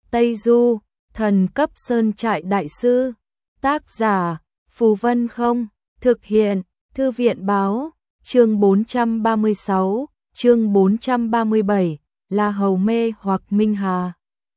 Tây Du, thần cấp sơn trại đại sư. Tác giả, Phù Vân Không. Thực hiện, Thư viện Báo. Chương 436, chương 437, La Hầu mê hoặc Minh Hà.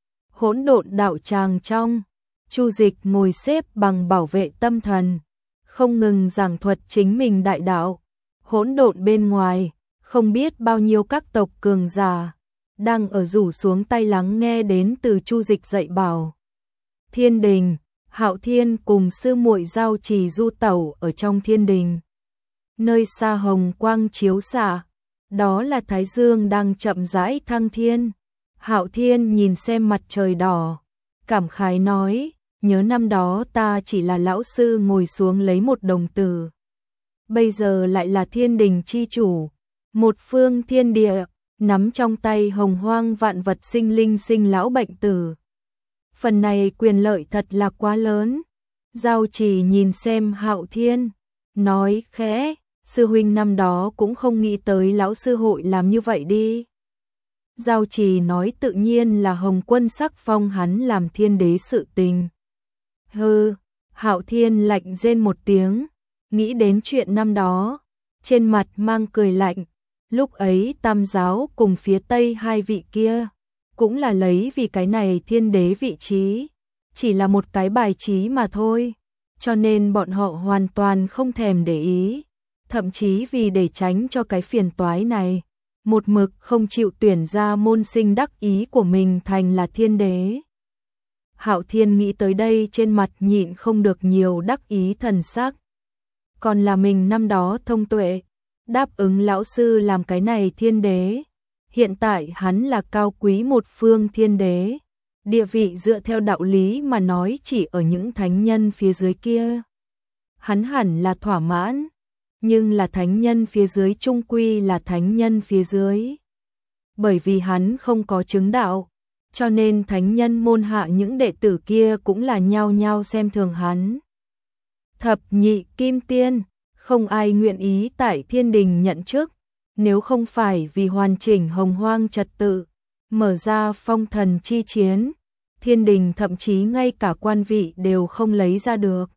Hỗn độn đạo tràng trong, Chu Dịch ngồi xếp bằng bảo vệ tâm thần, không ngừng giảng thuật chính mình đại đạo. Hỗn độn bên ngoài, không biết bao nhiêu các tộc cường giả đang ở rủ xuống tay lắng nghe đến từ Chu Dịch dạy bảo. Thiên đình, Hạo Thiên cùng sư muội Giao Trì du tẩu ở trong thiên đình. Nơi xa hồng quang chiếu xạ, đó là Thái Dương đang chậm rãi thăng thiên. Hạo Thiên nhìn xem mặt trời đỏ, cảm khái nói, nhớ năm đó ta chỉ là lão sư ngồi xuống lấy một đồng tử. Bây giờ lại là thiên đình chi chủ, một phương thiên địa, nắm trong tay hồng hoang vạn vật sinh linh sinh lão bệnh tử. Phần này quyền lợi thật là quá lớn. Giao Trì nhìn xem Hạo Thiên, nói khẽ, sư huynh năm đó cũng không nghĩ tới lão sư hội làm như vậy đi. Giao Trì nói tự nhiên là Hồng Quân sắc phong hắn làm thiên đế sự tình. Hừ, Hạo Thiên lạnh rên một tiếng, nghĩ đến chuyện năm đó, trên mặt mang cười lạnh. Lúc ấy Tam giáo cùng phía Tây hai vị kia, cũng là lấy vì cái này thiên đế vị trí, chỉ là một cái bài trí mà thôi, cho nên bọn họ hoàn toàn không thèm để ý, thậm chí vì để tránh cho cái phiền toái này, một mực không chịu tuyển ra môn sinh đắc ý của mình thành là thiên đế. Hạo Thiên nghĩ tới đây trên mặt nhịn không được nhiều đắc ý thần sắc. Còn là mình năm đó thông tuệ, đáp ứng lão sư làm cái này thiên đế. Hiện tại hắn là cao quý một phương thiên đế, địa vị dựa theo đạo lý mà nói chỉ ở những thánh nhân phía dưới kia. Hắn hẳn là thỏa mãn, nhưng là thánh nhân phía dưới chung quy là thánh nhân phía dưới. Bởi vì hắn không có chứng đạo, cho nên thánh nhân môn hạ những đệ tử kia cũng là nhao nhao xem thường hắn. Thập nhị kim tiên, không ai nguyện ý tại thiên đình nhận chức, nếu không phải vì hoàn chỉnh hồng hoang trật tự, mở ra phong thần chi chiến, thiên đình thậm chí ngay cả quan vị đều không lấy ra được.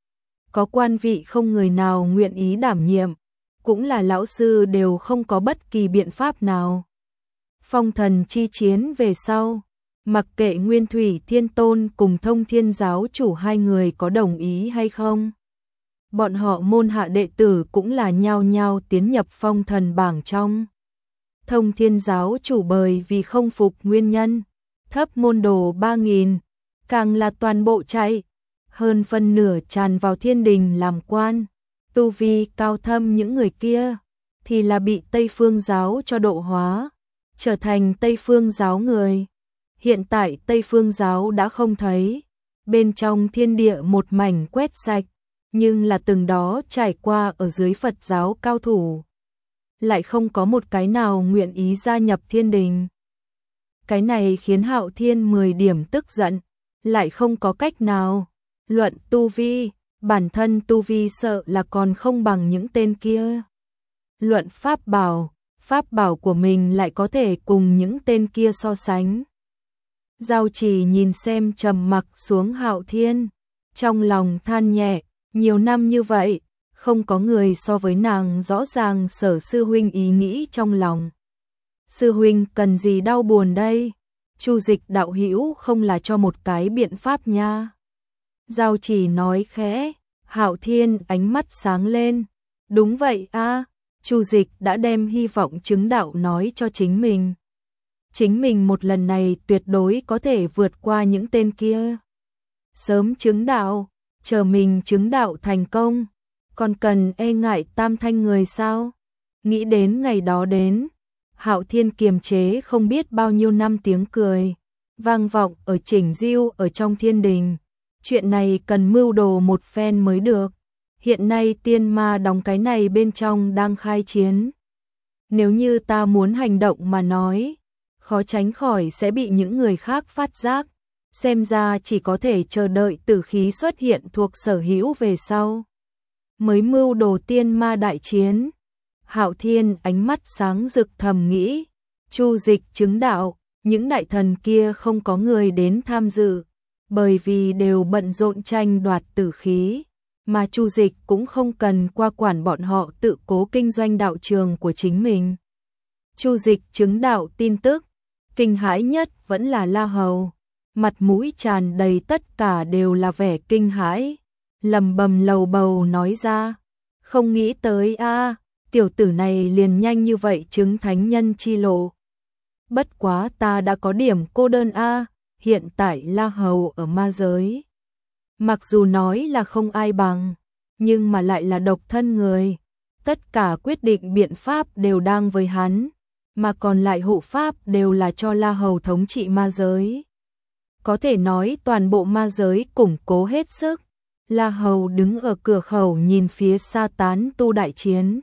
Có quan vị không người nào nguyện ý đảm nhiệm, cũng là lão sư đều không có bất kỳ biện pháp nào. Phong thần chi chiến về sau, mặc kệ Nguyên Thủy Thiên Tôn cùng Thông Thiên Giáo chủ hai người có đồng ý hay không, bọn họ môn hạ đệ tử cũng là nhao nhao tiến nhập phong thần bảng trong. Thông Thiên Giáo chủ bởi vì không phục nguyên nhân, thấp môn đồ 3.000, càng là toàn bộ chạy, hơn phân nửa tràn vào thiên đình làm quan. Tu vi cao thâm những người kia, thì là bị Tây Phương Giáo cho độ hóa, trở thành Tây Phương Giáo người. Hiện tại Tây Phương Giáo đã không thấy, bên trong thiên địa một mảnh quét sạch, nhưng là từng đó trải qua ở dưới Phật giáo cao thủ, lại không có một cái nào nguyện ý gia nhập thiên đình. Cái này khiến Hạo Thiên 10 điểm tức giận, lại không có cách nào. Luận tu vi, bản thân tu vi sợ là còn không bằng những tên kia. Luận pháp bảo của mình lại có thể cùng những tên kia so sánh. Giao Trì nhìn xem trầm mặc xuống Hạo Thiên, trong lòng than nhẹ, nhiều năm như vậy, không có người so với nàng rõ ràng Sở sư huynh ý nghĩ trong lòng. Sư huynh cần gì đau buồn đây? Chu Dịch đạo hữu không là cho một cái biện pháp nha. Giao Trì nói khẽ, Hạo Thiên ánh mắt sáng lên. Đúng vậy a, Chu Dịch đã đem hy vọng chứng đạo nói cho chính mình. Chính mình một lần này tuyệt đối có thể vượt qua những tên kia. Sớm chứng đạo, chờ mình chứng đạo thành công, còn cần e ngại tam thanh người sao? Nghĩ đến ngày đó đến, Hạo Thiên kiềm chế không biết bao nhiêu năm tiếng cười, vang vọng ở chỉnh diêu ở trong thiên đình. Chuyện này cần mưu đồ một phen mới được. Hiện nay tiên ma đóng cái này bên trong đang khai chiến. Nếu như ta muốn hành động mà nói, khó tránh khỏi sẽ bị những người khác phát giác. Xem ra chỉ có thể chờ đợi tử khí xuất hiện thuộc sở hữu về sau, mới mưu đồ tiên ma đại chiến. Hạo Thiên ánh mắt sáng rực thầm nghĩ, Chu Dịch chứng đạo, những đại thần kia không có người đến tham dự, bởi vì đều bận rộn tranh đoạt tử khí, mà Chu Dịch cũng không cần qua quản bọn họ tự cố kinh doanh đạo trường của chính mình. Chu Dịch chứng đạo tin tức, kinh hãi nhất vẫn là La Hầu, mặt mũi tràn đầy tất cả đều là vẻ kinh hãi, lầm bầm lầu bầu nói ra, không nghĩ tới a, tiểu tử này liền nhanh như vậy chứng thánh nhân chi lộ. Bất quá ta đã có điểm cô đơn a, hiện tại La Hầu ở ma giới. Mặc dù nói là không ai bằng, nhưng mà lại là độc thân người, tất cả quyết định biện pháp đều đang với hắn, mà còn lại hộ pháp đều là cho La Hầu thống trị ma giới. Có thể nói toàn bộ ma giới củng cố hết sức. La Hầu đứng ở cửa khẩu nhìn phía xa tán tu đại chiến.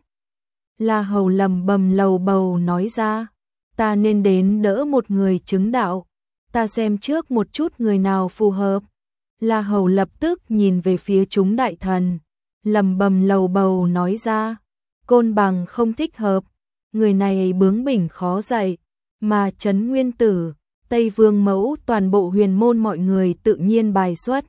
La Hầu lầm bầm lầu bầu nói ra, ta nên đến đỡ một người chứng đạo, ta xem trước một chút người nào phù hợp. La Hầu lập tức nhìn về phía chúng đại thần, lầm bầm lầu bầu nói ra, Côn Bằng không thích hợp, người này bướng bỉnh khó dạy, mà Trấn Nguyên Tử, Tây Vương Mẫu toàn bộ huyền môn mọi người tự nhiên bài xuất.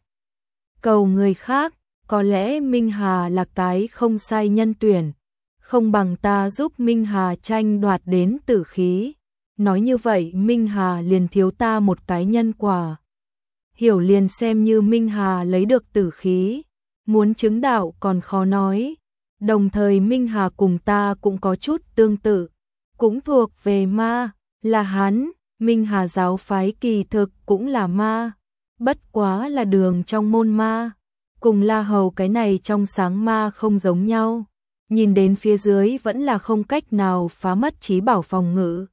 Cầu người khác, có lẽ Minh Hà là cái không sai nhân tuyển, không bằng ta giúp Minh Hà tranh đoạt đến tử khí. Nói như vậy Minh Hà liền thiếu ta một cái nhân quả. Hiểu liền xem như Minh Hà lấy được tử khí, muốn chứng đạo còn khó nói. Đồng thời Minh Hà cùng ta cũng có chút tương tự, cũng thuộc về ma, là hắn, Minh Hà giáo phái kỳ thực cũng là ma, bất quá là đường trong môn ma, cùng La Hầu cái này trong sáng ma không giống nhau, nhìn đến phía dưới vẫn là không cách nào phá mất trí bảo phòng ngự.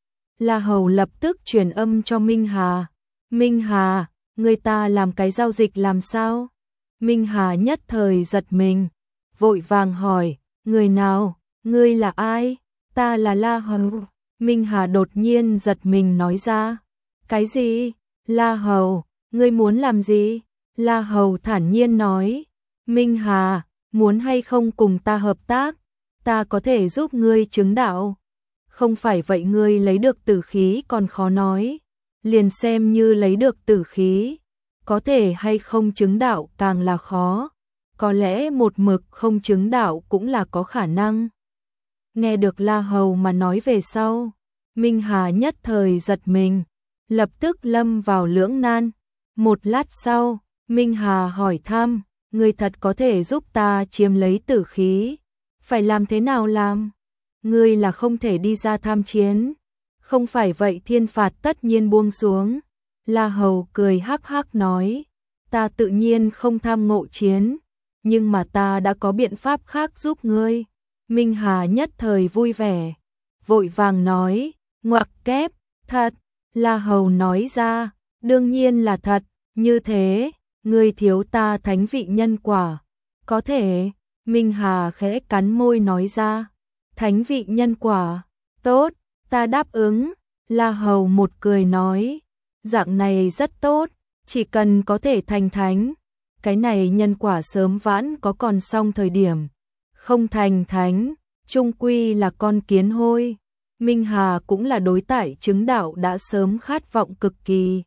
La Hầu lập tức truyền âm cho Minh Hà, Minh Hà, người ta làm cái giao dịch làm sao? Minh Hà nhất thời giật mình, vội vàng hỏi, người nào, ngươi là ai? Ta là La Hầu. Minh Hà đột nhiên giật mình nói ra, cái gì? La Hầu, ngươi muốn làm gì? La Hầu thản nhiên nói, Minh Hà, muốn hay không cùng ta hợp tác? Ta có thể giúp ngươi chứng đạo. Không phải vậy ngươi lấy được tử khí còn khó nói, liền xem như lấy được tử khí, có thể hay không chứng đạo càng là khó, có lẽ một mực không chứng đạo cũng là có khả năng. Nghe được La Hầu mà nói về sau, Minh Hà nhất thời giật mình, lập tức lâm vào lưỡng nan. Một lát sau, Minh Hà hỏi thăm, ngươi thật có thể giúp ta chiếm lấy tử khí, phải làm thế nào làm? Ngươi là không thể đi ra tham chiến, không phải vậy thiên phạt tất nhiên buông xuống. La Hầu cười hắc hắc nói, ta tự nhiên không tham ngộ chiến, nhưng mà ta đã có biện pháp khác giúp ngươi. Minh Hà nhất thời vui vẻ, vội vàng nói, ngoặc kép, thật. La Hầu nói ra, đương nhiên là thật, như thế, ngươi thiếu ta thánh vị nhân quả. Có thể, Minh Hà khẽ cắn môi nói ra, thánh vị nhân quả, tốt, ta đáp ứng. La Hầu một cười nói, dạng này rất tốt, chỉ cần có thể thành thánh, cái này nhân quả sớm vãn có còn xong thời điểm, không thành thánh, chung quy là con kiến hôi. Minh Hà cũng là đối tại chứng đạo đã sớm khát vọng cực kỳ.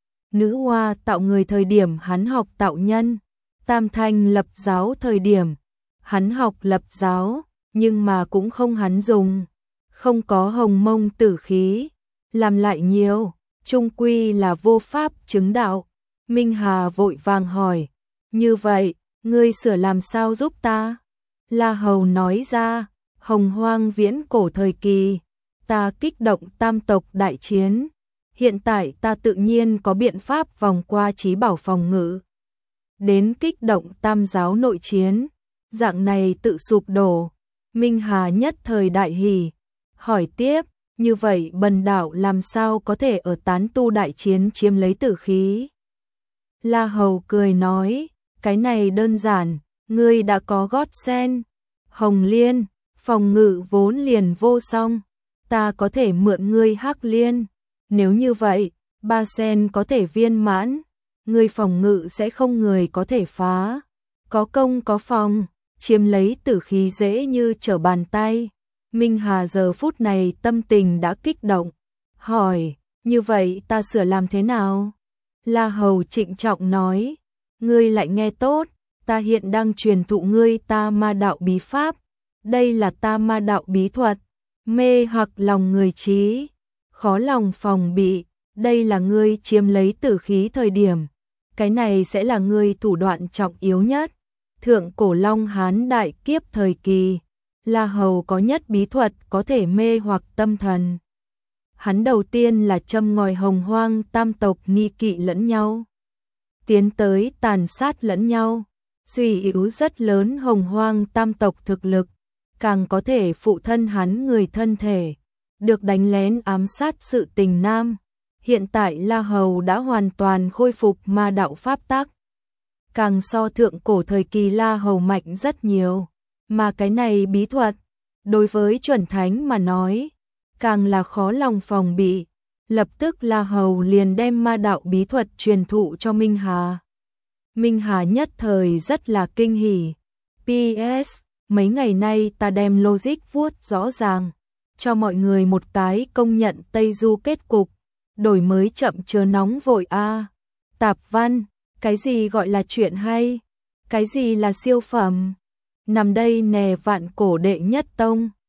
Nữ hoa tạo người thời điểm hắn học tạo nhân, Tam Thanh lập giáo thời điểm hắn học lập giáo, nhưng mà cũng không hắn dùng, không có hồng mông tử khí, làm lại nhiều, chung quy là vô pháp chứng đạo. Minh Hà vội vàng hỏi, như vậy, ngươi sửa làm sao giúp ta? La Hầu nói ra, hồng hoang viễn cổ thời kỳ, ta kích động tam tộc đại chiến, hiện tại ta tự nhiên có biện pháp vòng qua trí bảo phòng ngự, đến kích động tam giáo nội chiến, dạng này tự sụp đổ. Minh Hà nhất thời đại hỉ, hỏi tiếp, như vậy bần đạo làm sao có thể ở tán tu đại chiến chiếm lấy tử khí? La Hầu cười nói, cái này đơn giản, ngươi đã có gót sen, hồng liên, phòng ngự vốn liền vô song, ta có thể mượn ngươi hắc liên, nếu như vậy, ba sen có thể viên mãn, ngươi phòng ngự sẽ không người có thể phá, có công có phòng, chiếm lấy tử khí dễ như trở bàn tay. Minh Hà giờ phút này tâm tình đã kích động, hỏi, Như vậy ta sửa làm thế nào? La Hầu trịnh trọng nói, ngươi lại nghe tốt, ta hiện đang truyền thụ ngươi ta ma đạo bí pháp, đây là ta ma đạo bí thuật, mê hoặc lòng người trí, khó lòng phòng bị, đây là ngươi chiếm lấy tử khí thời điểm, cái này sẽ là ngươi thủ đoạn trọng yếu nhất. Thượng cổ Long Hán đại kiếp thời kỳ, La Hầu có nhất bí thuật có thể mê hoặc tâm thần. Hắn đầu tiên là châm ngòi Hồng Hoang tam tộc nghi kỵ lẫn nhau, tiến tới tàn sát lẫn nhau, suy yếu rất lớn Hồng Hoang tam tộc thực lực, càng có thể phụ thân hắn người thân thể, được đánh lén ám sát sự tình nam. Hiện tại La Hầu đã hoàn toàn khôi phục ma đạo pháp tắc, càng so thượng cổ thời kỳ La Hầu mạnh rất nhiều, mà cái này bí thuật, đối với chuẩn thánh mà nói, càng là khó lòng phòng bị. Lập tức La Hầu liền đem ma đạo bí thuật truyền thụ cho Minh Hà. Minh Hà nhất thời rất là kinh hỉ. PS, mấy ngày nay ta đem logic vuốt rõ ràng, cho mọi người một cái công nhận Tây Du kết cục, đổi mới chậm chớ nóng vội a. Tạp văn, cái gì gọi là chuyện hay? Cái gì là siêu phẩm? Nằm đây nè vạn cổ đệ nhất tông.